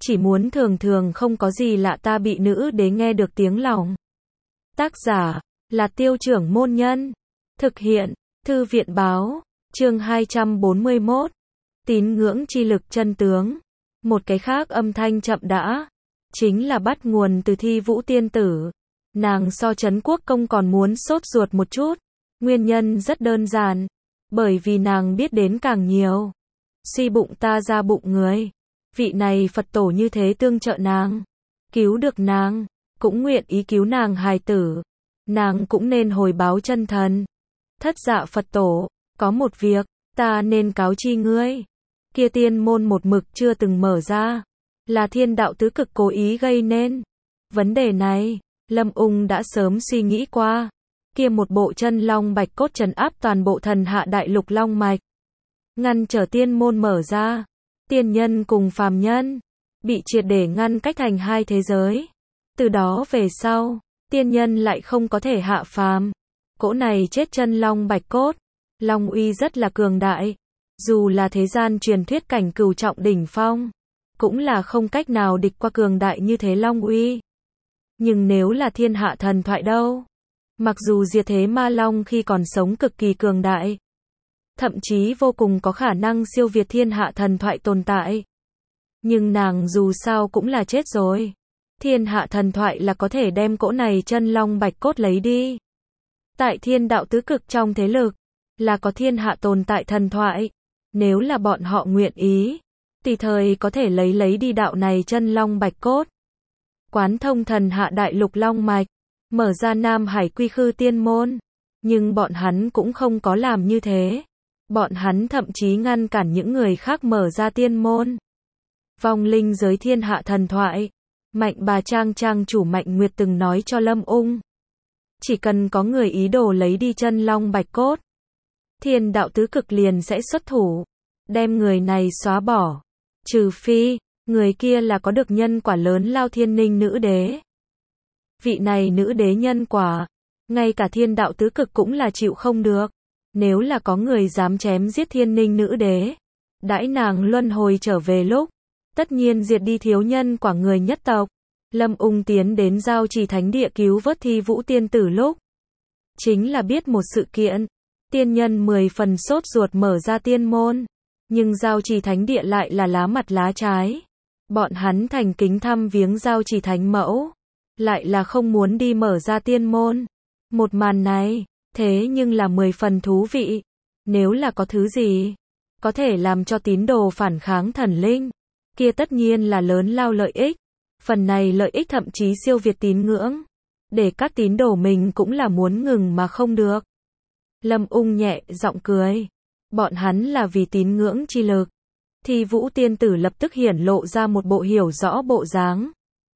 chỉ muốn thường thường không có gì lạ ta bị nữ đế nghe được tiếng lòng. Tác giả là Tiêu Trưởng Môn Nhân. Thực hiện Thư viện Báo. Chương 241. Tín ngưỡng chi lực chân tướng. Một cái khác âm thanh chậm đã, chính là bắt nguồn từ Thi Vũ tiên tử. Nàng so Trấn Quốc công còn muốn sốt ruột một chút. Nguyên nhân rất đơn giản, bởi vì nàng biết đến càng nhiều. Suy bụng ta ra bụng người. Vị này Phật tổ như thế tương trợ nàng, cứu được nàng, cũng nguyện ý cứu nàng hài tử. Nàng cũng nên hồi báo chân thần. Thất dạ Phật tổ, có một việc, ta nên cáo chi ngươi. Kia tiên môn một mực chưa từng mở ra, là thiên đạo tứ cực cố ý gây nên. Vấn đề này, Lâm Ung đã sớm suy nghĩ qua. Kia một bộ chân long bạch cốt trấn áp toàn bộ thần hạ đại lục long mạch, ngăn trở tiên môn mở ra. Tiên nhân cùng phàm nhân bị triệt để ngăn cách thành hai thế giới. Từ đó về sau, tiên nhân lại không có thể hạ phàm. Cỗ này chết chân long bạch cốt, long uy rất là cường đại. Dù là thế gian truyền thuyết cảnh cửu trọng đỉnh phong, cũng là không cách nào địch qua cường đại như thế long uy. Nhưng nếu là thiên hạ thần thoại đâu? Mặc dù diệt thế ma long khi còn sống cực kỳ cường đại, thậm chí vô cùng có khả năng siêu việt thiên hạ thần thoại tồn tại, nhưng nàng dù sao cũng là chết rồi. Thiên hạ thần thoại là có thể đem cỗ này chân long bạch cốt lấy đi. Tại thiên đạo tứ cực trong thế lực, là có thiên hạ tồn tại thần thoại. Nếu là bọn họ nguyện ý, tùy thời có thể lấy đi đạo này chân long bạch cốt. Quán thông thần hạ đại lục long mạch, mở ra Nam Hải Quy Khư tiên môn. Nhưng bọn hắn cũng không có làm như thế. Bọn hắn thậm chí ngăn cản những người khác mở ra tiên môn. Vong linh giới thiên hạ thần thoại. Mạnh bà Trang Trang chủ Mạnh Nguyệt từng nói cho Lâm Ung. Chỉ cần có người ý đồ lấy đi chân long bạch cốt, thiên đạo tứ cực liền sẽ xuất thủ, đem người này xóa bỏ. Trừ phi, người kia là có được nhân quả lớn lao thiên ninh nữ đế. Vị này nữ đế nhân quả, ngay cả thiên đạo tứ cực cũng là chịu không được. Nếu là có người dám chém giết thiên ninh nữ đế, đãi nàng luân hồi trở về lúc, tất nhiên diệt đi thiếu nhân quả người nhất tộc. Lâm Ung tiến đến Giao Trì Thánh Địa cứu vớt Thi Vũ tiên tử lúc, chính là biết một sự kiện. Tiên nhân 10 phần sốt ruột mở ra tiên môn, nhưng Giao Trì Thánh Địa lại là lá mặt lá trái. Bọn hắn thành kính thăm viếng Giao Trì Thánh Mẫu, lại là không muốn đi mở ra tiên môn. Một màn này, thế nhưng là 10 phần thú vị. Nếu là có thứ gì có thể làm cho tín đồ phản kháng thần linh, kia tất nhiên là lớn lao lợi ích. Phần này lợi ích thậm chí siêu việt tín ngưỡng, để các tín đồ mình cũng là muốn ngừng mà không được. Lâm Ung nhẹ giọng cười. Bọn hắn là vì tín ngưỡng chi lực. Thi Vũ tiên tử lập tức hiển lộ ra một bộ hiểu rõ bộ dáng.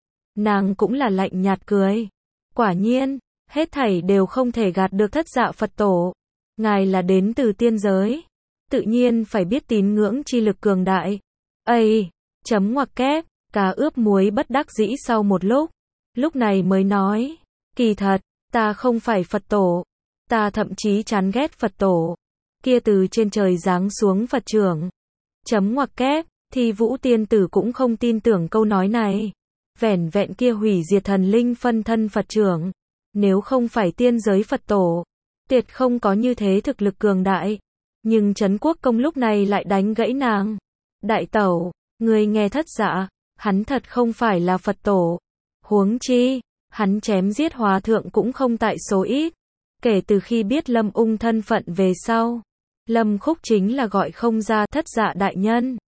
Nàng cũng là lạnh nhạt cười. Quả nhiên, hết thảy đều không thể gạt được thất dạ Phật tổ. Ngài là đến từ tiên giới, tự nhiên phải biết tín ngưỡng chi lực cường đại. Ây, chấm ngoặc kép, cá ướp muối bất đắc dĩ sau một lúc này mới nói, kỳ thật, ta không phải Phật tổ, ta thậm chí chán ghét Phật tổ. Kia từ trên trời giáng xuống Phật trưởng. Chấm ngoặc kép, Thi Vũ tiên tử cũng không tin tưởng câu nói này. Vẻn vẹn kia hủy diệt thần linh phân thân Phật trưởng, nếu không phải tiên giới Phật tổ, tuyệt không có như thế thực lực cường đại. Nhưng Trấn Quốc công lúc này lại đánh gãy nàng. Đại tẩu, người nghe thất dạ, hắn thật không phải là Phật tổ. Huống chi, hắn chém giết hòa thượng cũng không tại số ít. Kể từ khi biết Lâm Ung thân phận về sau, Lâm Khúc chính là gọi không ra thất dạ đại nhân.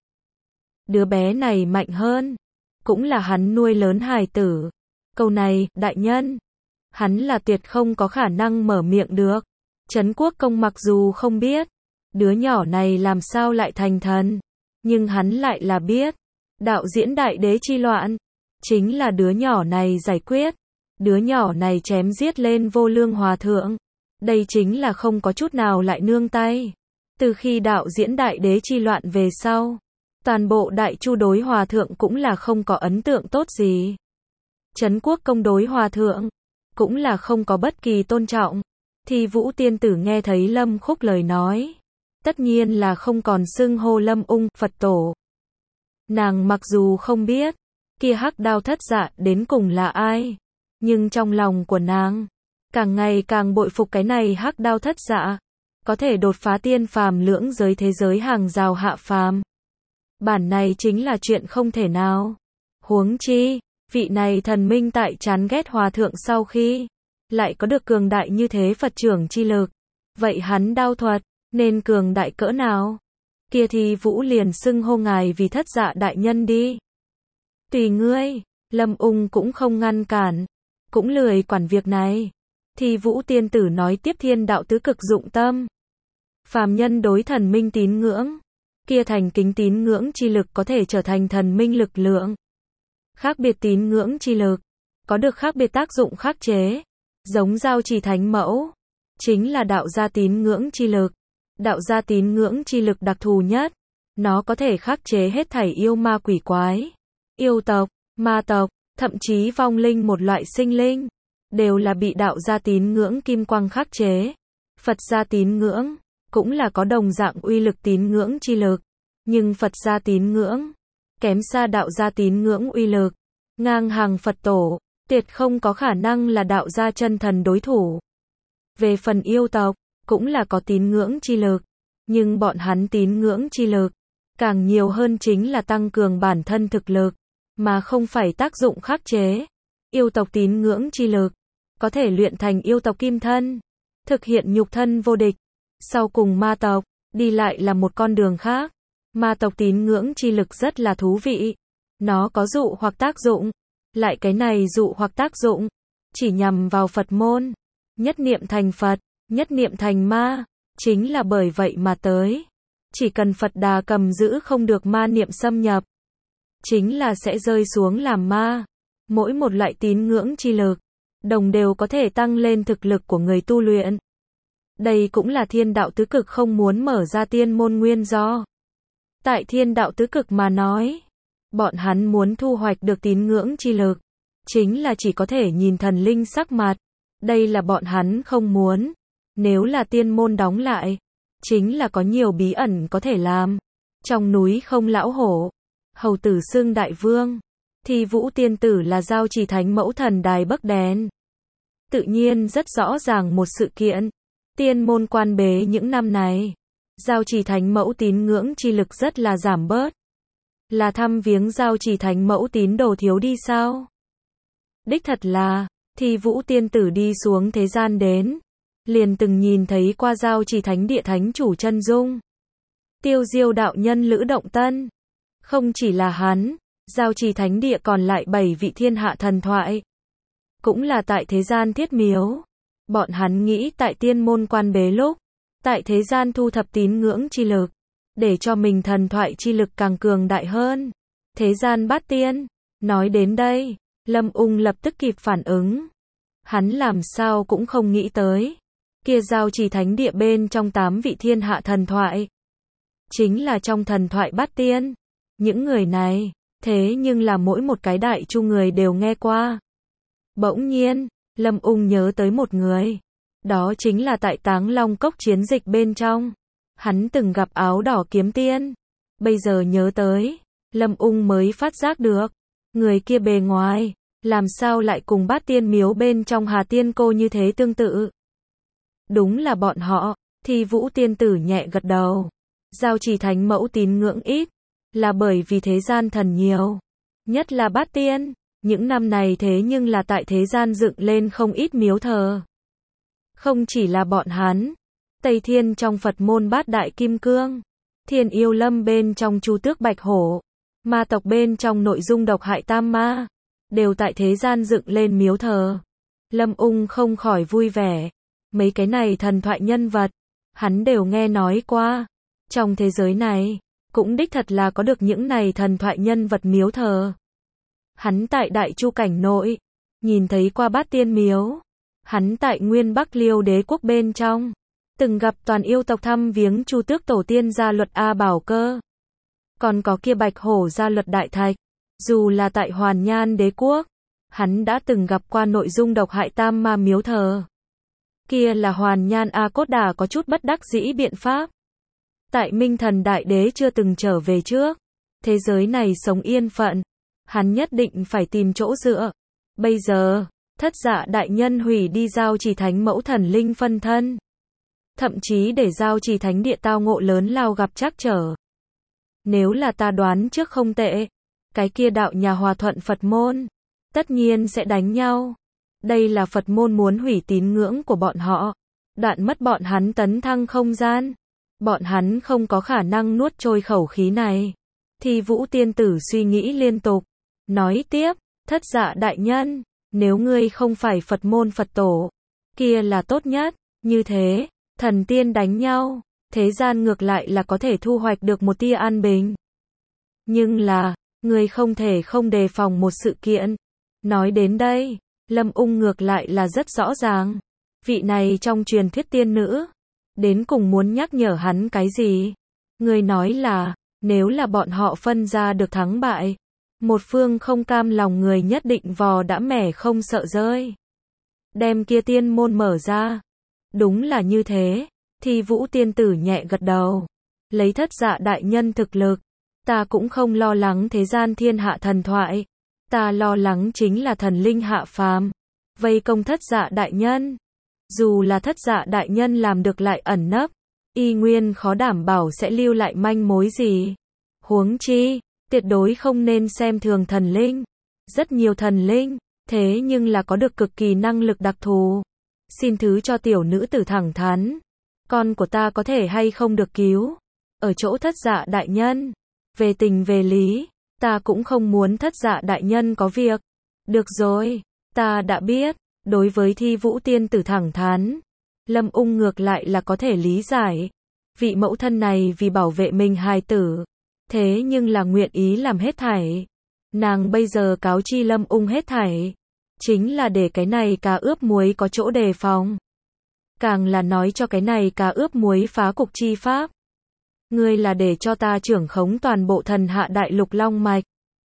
Đứa bé này mạnh hơn, cũng là hắn nuôi lớn hài tử. Câu này, đại nhân, hắn là tuyệt không có khả năng mở miệng được. Trấn Quốc công mặc dù không biết, đứa nhỏ này làm sao lại thành thần, nhưng hắn lại là biết. Đạo diễn đại đế chi loạn, chính là đứa nhỏ này giải quyết. Đứa nhỏ này chém giết lên vô lương hòa thượng. Đây chính là không có chút nào lại nương tay. Từ khi đạo diễn đại đế chi loạn về sau, toàn bộ đại chu đối hòa thượng cũng là không có ấn tượng tốt gì. Trấn Quốc công đối hòa thượng, cũng là không có bất kỳ tôn trọng. Thi Vũ tiên tử nghe thấy Lâm Khúc lời nói, tất nhiên là không còn xưng hô Lâm Ung Phật tổ. Nàng mặc dù không biết, kia hắc đao thất dạ đến cùng là ai. Nhưng trong lòng của nàng, càng ngày càng bội phục cái này hắc đao thất dạ, có thể đột phá tiên phàm lưỡng giới thế giới hàng rào hạ phàm. Bản này chính là chuyện không thể nào. Huống chi, vị này thần minh tại chán ghét hòa thượng sau khi, lại có được cường đại như thế Phật trưởng chi lực. Vậy hắn đao thuật, nên cường đại cỡ nào? Kia thì Vũ liền xưng hô ngài vì thất dạ đại nhân đi. Tùy ngươi, Lâm Ung cũng không ngăn cản, cũng lười quản việc này. Thì Vũ tiên tử nói tiếp thiên đạo tứ cực dụng tâm. Phàm nhân đối thần minh tín ngưỡng, kia thành kính tín ngưỡng chi lực có thể trở thành thần minh lực lượng. Khác biệt tín ngưỡng chi lực, có được khác biệt tác dụng khắc chế. Giống giao trì thánh mẫu, chính là đạo gia tín ngưỡng chi lực. Đạo gia tín ngưỡng chi lực đặc thù nhất, nó có thể khắc chế hết thảy yêu ma quỷ quái, yêu tộc, ma tộc, thậm chí vong linh một loại sinh linh, đều là bị đạo gia tín ngưỡng kim quang khắc chế. Phật gia tín ngưỡng, cũng là có đồng dạng uy lực tín ngưỡng chi lực, nhưng Phật gia tín ngưỡng, kém xa đạo gia tín ngưỡng uy lực, ngang hàng Phật tổ, tuyệt không có khả năng là đạo gia chân thần đối thủ. Về phần yêu tộc, cũng là có tín ngưỡng chi lực, nhưng bọn hắn tín ngưỡng chi lực, càng nhiều hơn chính là tăng cường bản thân thực lực, mà không phải tác dụng khắc chế. Yêu tộc tín ngưỡng chi lực, có thể luyện thành yêu tộc kim thân, thực hiện nhục thân vô địch. Sau cùng ma tộc, đi lại là một con đường khác. Ma tộc tín ngưỡng chi lực rất là thú vị. Nó có dụ hoặc tác dụng, lại cái này dụ hoặc tác dụng, chỉ nhằm vào Phật môn. Nhất niệm thành Phật, nhất niệm thành ma, chính là bởi vậy mà tới. Chỉ cần Phật Đà cầm giữ không được ma niệm xâm nhập, chính là sẽ rơi xuống làm ma. Mỗi một loại tín ngưỡng chi lực, đồng đều có thể tăng lên thực lực của người tu luyện. Đây cũng là thiên đạo tứ cực không muốn mở ra tiên môn nguyên do. Tại thiên đạo tứ cực mà nói, bọn hắn muốn thu hoạch được tín ngưỡng chi lực, chính là chỉ có thể nhìn thần linh sắc mặt. Đây là bọn hắn không muốn. Nếu là tiên môn đóng lại, chính là có nhiều bí ẩn có thể làm. Trong núi không lão hổ, hầu tử xưng đại vương, thì Vũ tiên tử là giao trì thánh mẫu thần đài bấc đèn. Tự nhiên rất rõ ràng một sự kiện. Tiên môn quan bế những năm này, giao trì thánh mẫu tín ngưỡng chi lực rất là giảm bớt. Là thăm viếng giao trì thánh mẫu tín đồ thiếu đi sao? Đích thật là, thì Vũ tiên tử đi xuống thế gian đến, liền từng nhìn thấy qua giao trì thánh địa thánh chủ chân dung. Tiêu Diêu đạo nhân Lữ Động Tân. Không chỉ là hắn, giao trì thánh địa còn lại 7 vị thiên hạ thần thoại. Cũng là tại thế gian thiết miếu. Bọn hắn nghĩ tại tiên môn quan bế lúc, tại thế gian thu thập tín ngưỡng chi lực, để cho mình thần thoại chi lực càng cường đại hơn. Thế gian bát tiên. Nói đến đây, Lâm Ung lập tức kịp phản ứng. Hắn làm sao cũng không nghĩ tới. Kia giao trì thánh địa bên trong 8 vị thiên hạ thần thoại, chính là trong thần thoại bát tiên. Những người này, thế nhưng là mỗi một cái đại chu người đều nghe qua. Bỗng nhiên, Lâm Ung nhớ tới một người. Đó chính là tại Táng Long Cốc chiến dịch bên trong. Hắn từng gặp áo đỏ kiếm tiên. Bây giờ nhớ tới, Lâm Ung mới phát giác được. Người kia bề ngoài, làm sao lại cùng bát tiên miếu bên trong Hà Tiên Cô như thế tương tự. Đúng là bọn họ, thì Vũ tiên tử nhẹ gật đầu. Giao trì thánh mẫu tín ngưỡng ít, là bởi vì thế gian thần nhiều. Nhất là bát tiên. Những năm này thế nhưng là tại thế gian dựng lên không ít miếu thờ. Không chỉ là bọn hắn, Tây Thiên trong Phật môn bát đại kim cương, Thiên Yêu Lâm bên trong Chu Tước Bạch Hổ, ma tộc bên trong nội dung độc hại tam ma, đều tại thế gian dựng lên miếu thờ. Lâm Ung không khỏi vui vẻ. Mấy cái này thần thoại nhân vật, hắn đều nghe nói qua. Trong thế giới này, cũng đích thật là có được những này thần thoại nhân vật miếu thờ. Hắn tại Đại Chu cảnh nội, nhìn thấy qua bát tiên miếu. Hắn tại Nguyên Bắc Liêu đế quốc bên trong, từng gặp toàn yêu tộc thăm viếng Chu Tước tổ tiên gia luật A Bảo Cơ. Còn có kia Bạch Hổ gia luật Đại Thạch. Dù là tại Hoàn Nhan đế quốc, hắn đã từng gặp qua nội dung độc hại tam ma miếu thờ. Kia là Hoàn Nhan A Cốt Đà có chút bất đắc dĩ biện pháp. Tại Minh Thần Đại Đế chưa từng trở về trước, thế giới này sống yên phận. hắn nhất định phải tìm chỗ dựa. Bây giờ, Thất Dạ đại nhân hủy đi Giao Trì Thánh mẫu thần linh phân thân. Thậm chí để Giao Trì Thánh địa tao ngộ lớn lao gặp trắc trở. Nếu là ta đoán trước không tệ, cái kia đạo nhà Hòa Thuận Phật môn, tất nhiên sẽ đánh nhau. Đây là Phật môn muốn hủy tín ngưỡng của bọn họ, đoạn mất bọn hắn tấn thăng không gian. Bọn hắn không có khả năng nuốt trôi khẩu khí này. Thì Vũ tiên tử suy nghĩ liên tục, nói tiếp, Thất Dạ đại nhân, nếu ngươi không phải Phật môn Phật tổ, kia là tốt nhất, như thế, thần tiên đánh nhau, thế gian ngược lại là có thể thu hoạch được một tia an bình. Nhưng là, ngươi không thể không đề phòng một sự kiện. Nói đến đây, Lâm Ung ngược lại là rất rõ ràng. Vị này trong truyền thuyết tiên nữ, đến cùng muốn nhắc nhở hắn cái gì? Ngươi nói là, nếu là bọn họ phân ra được thắng bại, một phương không cam lòng người nhất định vò đã mẻ không sợ rơi. Đem kia tiên môn mở ra. Đúng là như thế. Thì Vũ tiên tử nhẹ gật đầu. Lấy Thất Dạ đại nhân thực lực, ta cũng không lo lắng thế gian thiên hạ thần thoại. Ta lo lắng chính là thần linh hạ phàm, vây công Thất Dạ đại nhân. Dù là Thất Dạ đại nhân làm được lại ẩn nấp, y nguyên khó đảm bảo sẽ lưu lại manh mối gì. Huống chi, tuyệt đối không nên xem thường thần linh. Rất nhiều thần linh, thế nhưng là có được cực kỳ năng lực đặc thù. Xin thứ cho tiểu nữ tử thẳng thắn. Con của ta có thể hay không được cứu? Ở chỗ Thất Dạ đại nhân. Về tình về lý, ta cũng không muốn Thất Dạ đại nhân có việc. Được rồi, ta đã biết. Đối với Thi Vũ tiên tử thẳng thắn, Lâm Ung ngược lại là có thể lý giải. Vị mẫu thân này vì bảo vệ mình hài tử, thế nhưng là nguyện ý làm hết thảy. Nàng bây giờ cáo chi Lâm Ung hết thảy, chính là để cái này cá ướp muối có chỗ đề phòng. Càng là nói cho cái này cá ướp muối phá cục chi pháp. Ngươi là để cho ta trưởng khống toàn bộ thần hạ đại lục long mạch,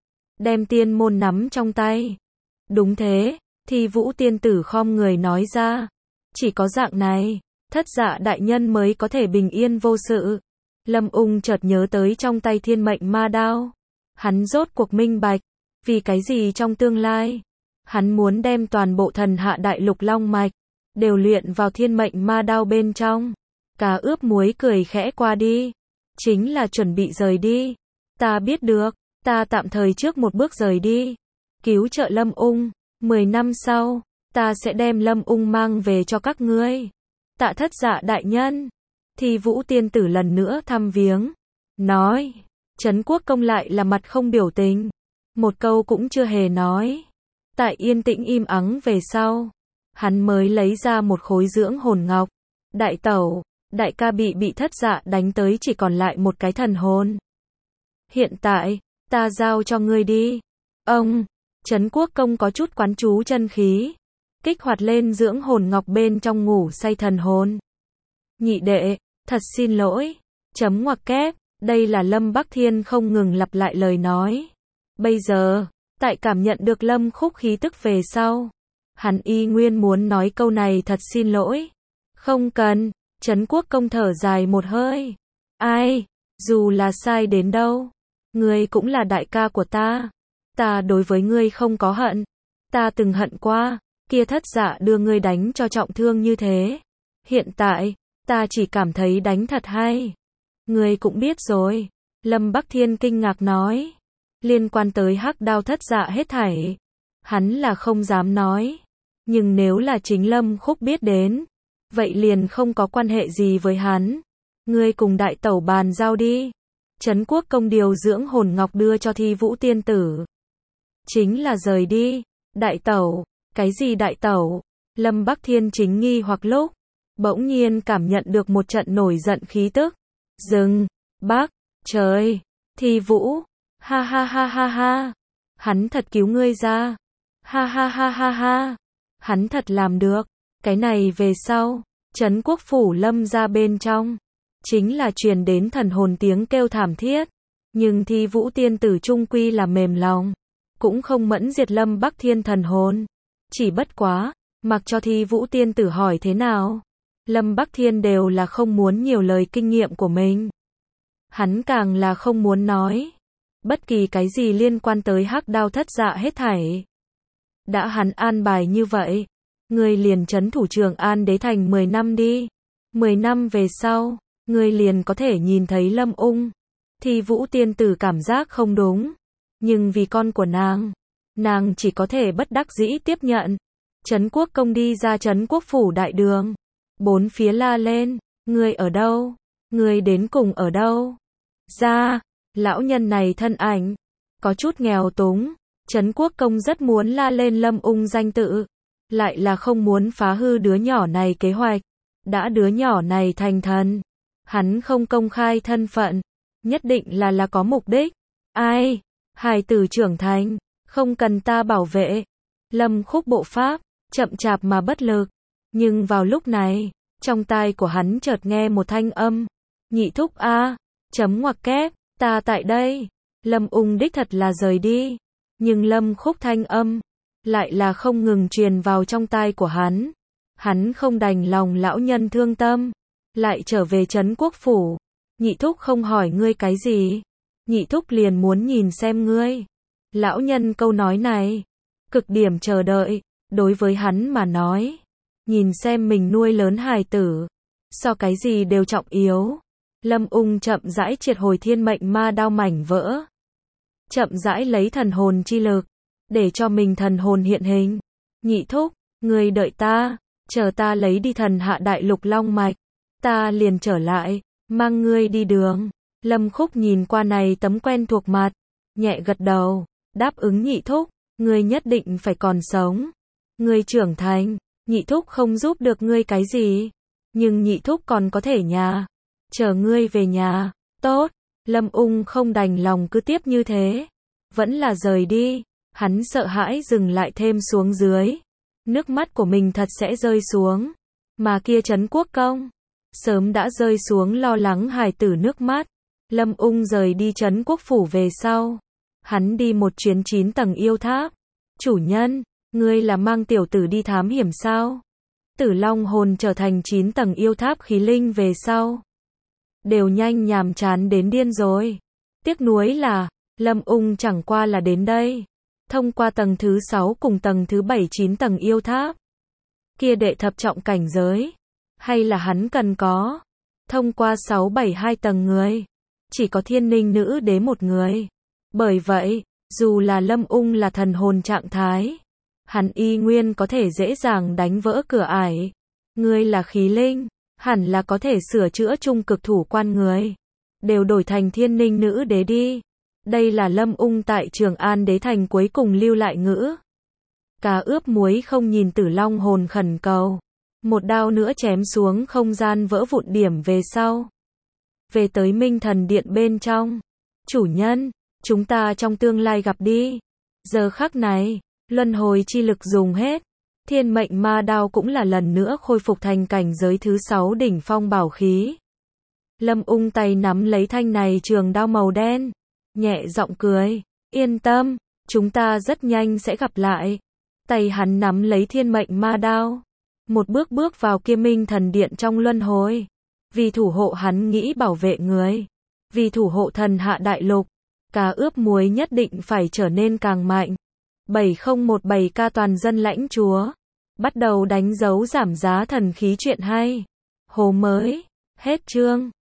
đem tiên môn nắm trong tay. Đúng thế, Thì Vũ tiên tử khom người nói ra. Chỉ có dạng này, Thất Dạ đại nhân mới có thể bình yên vô sự. Lâm Ung chợt nhớ tới trong tay thiên mệnh ma đao. Hắn rốt cuộc minh bạch, vì cái gì trong tương lai, hắn muốn đem toàn bộ thần hạ đại lục long mạch, đều luyện vào thiên mệnh ma đao bên trong. Cá ướp muối cười khẽ qua đi. Chính là chuẩn bị rời đi. Ta biết được, ta tạm thời trước một bước rời đi. Cứu trợ Lâm Ung. 10 năm sau, ta sẽ đem Lâm Ung mang về cho các ngươi. Tạ Thất Dạ đại nhân. Thì Vũ tiên tử lần nữa thăm viếng. Nói. Trấn Quốc công lại là mặt không biểu tình. Một câu cũng chưa hề nói. Tại yên tĩnh im ắng về sau, hắn mới lấy ra một khối dưỡng hồn ngọc. Đại tẩu, đại ca bị Thất Dạ đánh tới chỉ còn lại một cái thần hồn. Hiện tại, ta giao cho ngươi đi. Ông, Trấn Quốc công có chút quán chú chân khí, kích hoạt lên dưỡng hồn ngọc bên trong ngủ say thần hồn. Nhị đệ, thật xin lỗi. Chấm ngoặc kép, đây là Lâm Bắc Thiên không ngừng lặp lại lời nói. Bây giờ, tại cảm nhận được Lâm Khúc khí tức về sau, hắn y nguyên muốn nói câu này thật xin lỗi. Không cần. Trấn Quốc công thở dài một hơi. Ai, dù là sai đến đâu, ngươi cũng là đại ca của ta. Ta đối với ngươi không có hận. Ta từng hận qua, kia Thất Dạ đưa ngươi đánh cho trọng thương như thế. Hiện tại, ta chỉ cảm thấy đánh thật hay. Ngươi cũng biết rồi. Lâm Bắc Thiên kinh ngạc nói. Liên quan tới hắc đao Thất Dạ hết thảy, hắn là không dám nói. Nhưng nếu là chính Lâm Khúc biết đến, vậy liền không có quan hệ gì với hắn. Ngươi cùng đại tẩu bàn giao đi. Trấn Quốc công điều dưỡng hồn ngọc đưa cho Thi Vũ tiên tử. Chính là rời đi. Đại tẩu, cái gì đại tẩu? Lâm Bắc Thiên chính nghi hoặc lúc, bỗng nhiên cảm nhận được một trận nổi giận khí tức. Dừng, Bắc, trời, Thi Vũ, ha ha ha ha ha. Hắn thật cứu ngươi ra. Ha ha ha ha ha. Hắn thật làm được. Cái này về sau, Trấn Quốc phủ Lâm ra bên trong, chính là truyền đến thần hồn tiếng kêu thảm thiết. Nhưng Thi Vũ tiên tử trung quy là mềm lòng, cũng không mẫn diệt Lâm Bắc Thiên thần hồn. Chỉ bất quá, mặc cho Thi Vũ tiên tử hỏi thế nào, Lâm Bắc Thiên đều là không muốn nhiều lời kinh nghiệm của mình. Hắn càng là không muốn nói. Bất kỳ cái gì liên quan tới Hắc Đao Thất Dạ hết thảy. Đã hắn an bài như vậy, ngươi liền trấn thủ Trường An Đế Thành 10 năm đi. 10 năm về sau, ngươi liền có thể nhìn thấy Lâm Ung. Thi Vũ tiên tử cảm giác không đúng, nhưng vì con của nàng chỉ có thể bất đắc dĩ tiếp nhận. Trấn Quốc Công đi ra Trấn Quốc phủ đại đường, bốn phía la lên, ngươi ở đâu? Ngươi đến cùng ở đâu? Ra, lão nhân này thân ảnh có chút nghèo túng, Trấn Quốc Công rất muốn la lên Lâm Ung danh tự, lại là không muốn phá hư đứa nhỏ này kế hoạch. Đã đứa nhỏ này thành thần, hắn không công khai thân phận, nhất định là có mục đích. Ai? Hài tử trưởng thành, không cần ta bảo vệ. Lâm Khúc bộ pháp, chậm chạp mà bất lực. Nhưng vào lúc này, trong tai của hắn chợt nghe một thanh âm. Nhị thúc a, chấm ngoặc kép, ta tại đây. Lâm Ung đích thật là rời đi. Nhưng Lâm Khúc thanh âm, lại là không ngừng truyền vào trong tai của hắn. Hắn không đành lòng lão nhân thương tâm, lại trở về Trấn Quốc phủ. Nhị thúc không hỏi ngươi cái gì, nhị thúc liền muốn nhìn xem ngươi. Lão nhân câu nói này, cực điểm chờ đợi, đối với hắn mà nói, nhìn xem mình nuôi lớn hài tử, so cái gì đều trọng yếu. Lâm Ung chậm rãi triệt hồi thiên mệnh ma đao mảnh vỡ, chậm rãi lấy thần hồn chi lực, để cho mình thần hồn hiện hình. Nhị thúc, ngươi đợi ta, chờ ta lấy đi thần hạ đại lục long mạch, ta liền trở lại, mang ngươi đi đường. Lâm Khúc nhìn qua này tấm quen thuộc mặt, nhẹ gật đầu, đáp ứng nhị thúc, ngươi nhất định phải còn sống. Ngươi trưởng thành, nhị thúc không giúp được ngươi cái gì, nhưng nhị thúc còn có thể chờ ngươi về nhà. Tốt, Lâm Ung không đành lòng cứ tiếp như thế, vẫn là rời đi, hắn sợ hãi dừng lại thêm xuống dưới. Nước mắt của mình thật sẽ rơi xuống, mà kia Trấn Quốc Công sớm đã rơi xuống lo lắng hài tử nước mắt. Lâm Ung rời đi Trấn Quốc phủ về sau, hắn đi một chuyến 9 tầng yêu tháp. Chủ nhân, ngươi là mang tiểu tử đi thám hiểm sao? Tử Long hồn trở thành 9 tầng yêu tháp khí linh về sau, đều nhanh nhàm chán đến điên rồi. Tiếc nuối là, Lâm Ung chẳng qua là đến đây, thông qua tầng thứ 6 cùng tầng thứ 7 9 tầng yêu tháp. Kia đệ thập trọng cảnh giới, hay là hắn cần có, thông qua 6-7-2 tầng người, chỉ có Thiên Ninh nữ đế một người. Bởi vậy, dù là Lâm Ung là thần hồn trạng thái, hắn y nguyên có thể dễ dàng đánh vỡ cửa ải. Ngươi là khí linh, hẳn là có thể sửa chữa trung cực thủ quan người, đều đổi thành Thiên Ninh nữ đế đi. Đây là Lâm Ung tại Trường An Đế Thành cuối cùng lưu lại ngữ. Cá ướp muối không nhìn Tử Long hồn khẩn cầu, một đao nữa chém xuống không gian vỡ vụn điểm về sau. Về tới Minh Thần Điện bên trong. Chủ nhân, chúng ta trong tương lai gặp đi. Giờ khắc này, luân hồi chi lực dùng hết. Thiên mệnh ma đao cũng là lần nữa khôi phục thành cảnh giới thứ 6 đỉnh phong bảo khí. Lâm Ung tay nắm lấy thanh này trường đao màu đen, nhẹ giọng cười, yên tâm, chúng ta rất nhanh sẽ gặp lại. Tay hắn nắm lấy thiên mệnh ma đao, một bước bước vào kia Minh Thần Điện trong luân hồi. Vì thủ hộ hắn nghĩ bảo vệ người, vì thủ hộ thần hạ đại lục, cá ướp muối nhất định phải trở nên càng mạnh. 7017K toàn dân lãnh chúa, bắt đầu đánh dấu giảm giá thần khí chuyện hay. Hồ mới, hết chương.